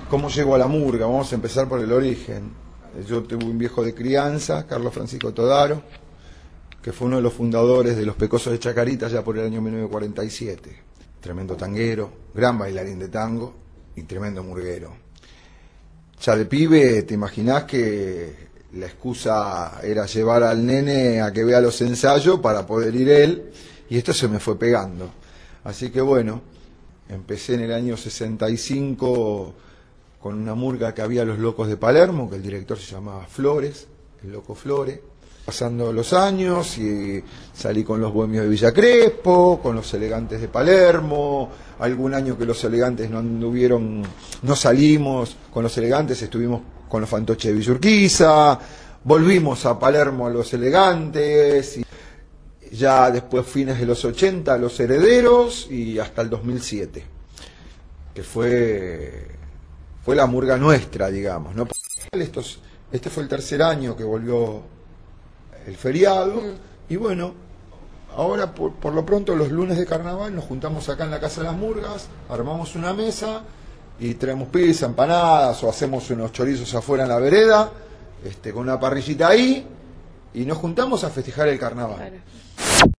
¿Cómo llego a la murga? Vamos a empezar por el origen. Yo tuve un viejo de crianza, Carlos Francisco Todaro, que fue uno de los fundadores de los Pecosos de Chacarita ya por el año 1947. Tremendo tanguero, gran bailarín de tango y tremendo murguero. Ya de pibe, te imaginás que la excusa era llevar al nene a que vea los ensayos para poder ir él, y esto se me fue pegando. Así que bueno, empecé en el año 65 con una murga que había Los Locos de Palermo, que el director se llamaba Flores, el Loco Flore. Pasando los años y salí con los Bohemios de Villa Crespo, con los Elegantes de Palermo, algún año que los Elegantes no anduvieron, no salimos con los Elegantes, estuvimos con los Fantoches de Villa Urquiza, volvimos a Palermo a los Elegantes, y ya después fines de los 80 los Herederos y hasta el 2007, que fue la murga nuestra, digamos, ¿no? Este fue el tercer año que volvió el feriado, y bueno, ahora por lo pronto los lunes de carnaval nos juntamos acá en la Casa de las Murgas, armamos una mesa y traemos pizza, empanadas, o hacemos unos chorizos afuera en la vereda, con una parrillita ahí, y nos juntamos a festejar el carnaval. Claro.